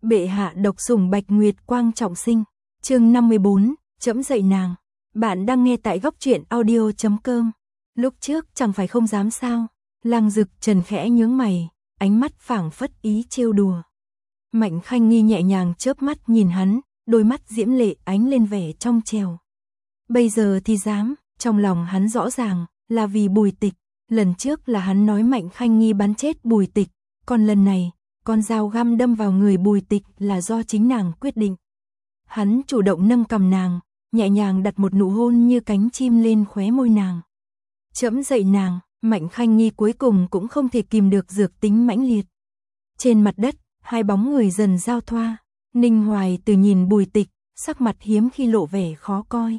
Bệ hạ độc sủng Bạch Nguyệt Quang trọng sinh. Chương 54, trẫm dạy nàng. Bạn đang nghe tại góc truyện audio.com. Lúc trước chẳng phải không dám sao? Lăng Dực Trần khẽ nhướng mày, ánh mắt phảng phất ý trêu đùa. Mạnh Khanh Nghi nhẹ nhàng chớp mắt nhìn hắn, đôi mắt diễm lệ ánh lên vẻ trong trèo. Bây giờ thì dám, trong lòng hắn rõ ràng là vì Bùi Tịch. Lần trước là hắn nói Mạnh Khanh Nghi bắn chết Bùi Tịch, còn lần này, con dao găm đâm vào người Bùi Tịch là do chính nàng quyết định. Hắn chủ động nâng cằm nàng, nhẹ nhàng đặt một nụ hôn như cánh chim lên khóe môi nàng. Trẫm dạy nàng. Mạnh Khanh Nghi cuối cùng cũng không thể kìm được dược tính mãnh liệt. Trên mặt đất, hai bóng người dần giao thoa. Ninh Hoài từ nhìn Bùi Tịch, sắc mặt hiếm khi lộ vẻ khó coi.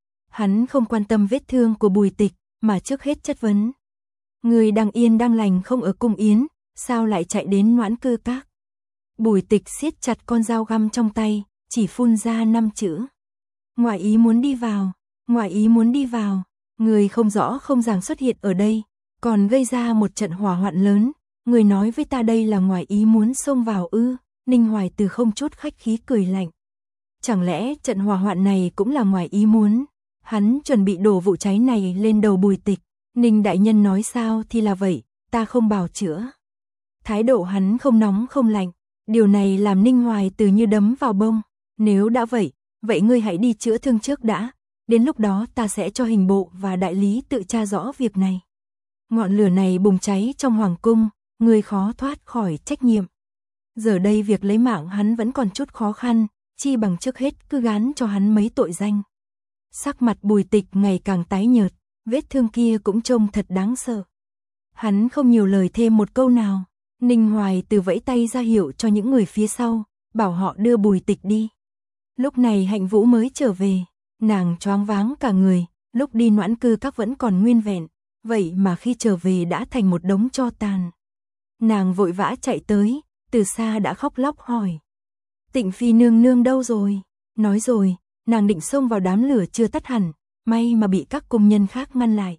Hắn không quan tâm vết thương của Bùi Tịch, mà trước hết chất vấn. Người đang yên đang lành không ở cung yến, sao lại chạy đến Noãn Cư Các? Bùi Tịch siết chặt con dao găm trong tay, chỉ phun ra 5 chữ. Ngoại ý muốn đi vào, ngoại ý muốn đi vào. Người không rõ không ràng xuất hiện ở đây, còn gây ra một trận hỏa hoạn lớn. Người nói với ta đây là ngoại ý muốn xông vào ư? Ninh Hoài Từ không chút khách khí cười lạnh. Chẳng lẽ trận hỏa hoạn này cũng là ngoại ý muốn? Hắn chuẩn bị đổ vụ cháy này lên đầu Bùi Tịch. Ninh đại nhân nói sao thì là vậy, ta không bào chữa. Thái độ hắn không nóng không lạnh, điều này làm Ninh Hoài Từ như đấm vào bông. Nếu đã vậy, vậy ngươi hãy đi chữa thương trước đã. Đến lúc đó ta sẽ cho hình bộ và đại lý tự tra rõ việc này. Ngọn lửa này bùng cháy trong hoàng cung, người khó thoát khỏi trách nhiệm. Giờ đây việc lấy mạng hắn vẫn còn chút khó khăn, chi bằng trước hết cứ gán cho hắn mấy tội danh. Sắc mặt Bùi Tịch ngày càng tái nhợt, vết thương kia cũng trông thật đáng sợ. Hắn không nhiều lời thêm một câu nào. Ninh Hoài Từ vẫy tay ra hiệu cho những người phía sau, bảo họ đưa Bùi Tịch đi. Lúc này Hạnh Vũ mới trở về. Nàng choáng váng cả người, lúc đi Noãn Cư Các vẫn còn nguyên vẹn, vậy mà khi trở về đã thành một đống tro tàn. Nàng vội vã chạy tới, từ xa đã khóc lóc hỏi. Tịnh Phi nương nương đâu rồi? Nói rồi, nàng định xông vào đám lửa chưa tắt hẳn, may mà bị các cung nhân khác ngăn lại.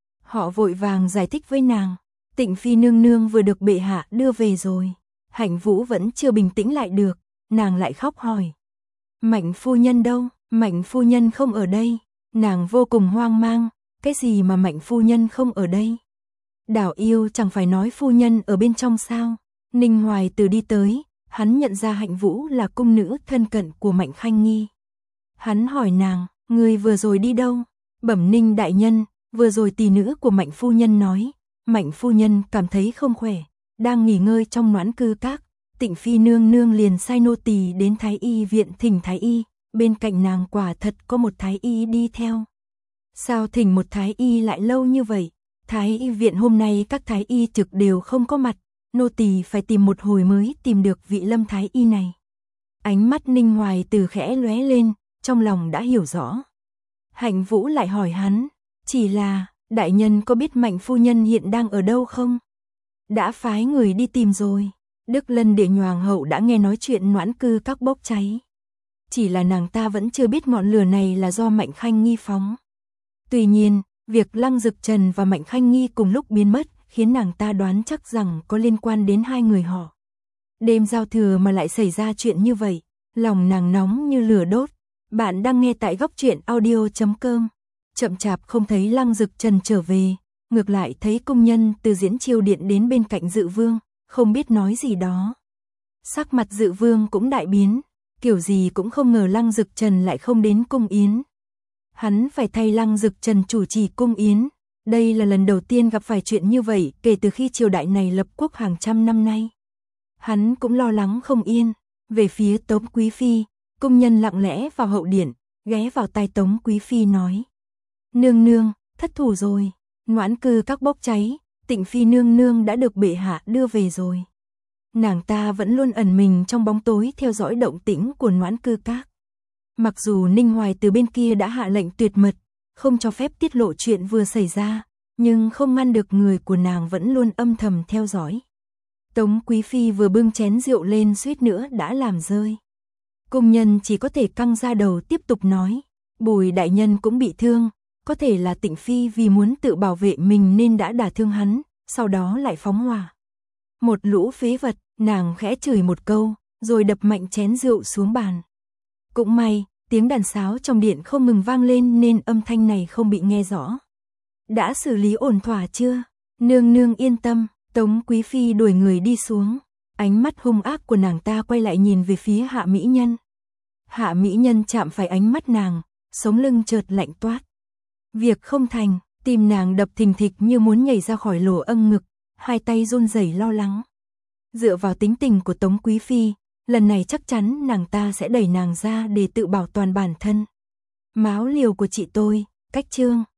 Họ vội vàng giải thích với nàng, Tịnh Phi nương nương vừa được bệ hạ đưa về rồi. Hạnh Vũ vẫn chưa bình tĩnh lại được, nàng lại khóc hỏi. Mạnh phu nhân đâu? Mạnh phu nhân không ở đây. Nàng vô cùng hoang mang, cái gì mà Mạnh phu nhân không ở đây? Đảo Yêu chẳng phải nói phu nhân ở bên trong sao? Ninh Hoài Từ đi tới, hắn nhận ra Hạnh Vũ là cung nữ thân cận của Mạnh Khanh Nghi. Hắn hỏi nàng, người vừa rồi đi đâu? Bẩm Ninh đại nhân, vừa rồi tỷ nữ của Mạnh phu nhân nói, Mạnh phu nhân cảm thấy không khỏe, đang nghỉ ngơi trong Noãn Cư Các. Tịnh Phi nương nương liền sai nô tỳ đến Thái y viện thỉnh Thái y. Bên cạnh nàng quả thật có một thái y đi theo. Sao thỉnh một thái y lại lâu như vậy? Thái y viện hôm nay các thái y trực đều không có mặt, nô tỳ phải tìm một hồi mới tìm được vị Lâm thái y này. Ánh mắt Ninh Hoài Từ khẽ lóe lên, trong lòng đã hiểu rõ. Hạnh Vũ lại hỏi hắn, chỉ là, đại nhân có biết Mạnh phu nhân hiện đang ở đâu không? Đã phái người đi tìm rồi. Đức Lân Địa Nhoàng hậu đã nghe nói chuyện Noãn Cư Các bốc cháy. Chỉ là nàng ta vẫn chưa biết ngọn lửa này là do Mạnh Khanh Nghi phóng. Tuy nhiên, việc Lăng Dực Trần và Mạnh Khanh Nghi cùng lúc biến mất khiến nàng ta đoán chắc rằng có liên quan đến hai người họ. Đêm giao thừa mà lại xảy ra chuyện như vậy, lòng nàng nóng như lửa đốt. Bạn đang nghe tại góc truyện audio.com. Chậm chạp không thấy Lăng Dực Trần trở về, ngược lại thấy công nhân từ Diễn Chiêu Điện đến bên cạnh Dự Vương, không biết nói gì đó. Sắc mặt Dự Vương cũng đại biến. Kiểu gì cũng không ngờ Lăng Dực Trần lại không đến cung yến. Hắn phải thay Lăng Dực Trần chủ trì cung yến. Đây là lần đầu tiên gặp phải chuyện như vậy kể từ khi triều đại này lập quốc hàng trăm năm nay. Hắn cũng lo lắng không yên. Về phía Tống Quý Phi, cung nhân lặng lẽ vào hậu điện, ghé vào tai Tống Quý Phi nói. Nương nương, thất thủ rồi. Noãn Cư Các bốc cháy, Tịnh Phi nương nương đã được bệ hạ đưa về rồi. Nàng ta vẫn luôn ẩn mình trong bóng tối theo dõi động tĩnh của Noãn Cư Các. Mặc dù Ninh Hoài Từ bên kia đã hạ lệnh tuyệt mật, không cho phép tiết lộ chuyện vừa xảy ra, nhưng không ngăn được người của nàng vẫn luôn âm thầm theo dõi. Tống Quý Phi vừa bưng chén rượu lên suýt nữa đã làm rơi. Công nhân chỉ có thể căng ra đầu tiếp tục nói, Bùi đại nhân cũng bị thương, có thể là Tịnh Phi vì muốn tự bảo vệ mình nên đã đả thương hắn, sau đó lại phóng hỏa. Một lũ phế vật. Nàng khẽ chửi một câu, rồi đập mạnh chén rượu xuống bàn. Cũng may, tiếng đàn sáo trong điện không ngừng vang lên nên âm thanh này không bị nghe rõ. Đã xử lý ổn thỏa chưa? Nương nương yên tâm, Tống Quý Phi đuổi người đi xuống. Ánh mắt hung ác của nàng ta quay lại nhìn về phía Hạ Mỹ Nhân. Hạ Mỹ Nhân chạm phải ánh mắt nàng, sống lưng chợt lạnh toát. Việc không thành, tim nàng đập thình thịch như muốn nhảy ra khỏi lỗ âng ngực, hai tay run rẩy lo lắng. Dựa vào tính tình của Tống Quý Phi, lần này chắc chắn nàng ta sẽ đẩy nàng ra để tự bảo toàn bản thân. Máu liều của chị tôi, cách chương.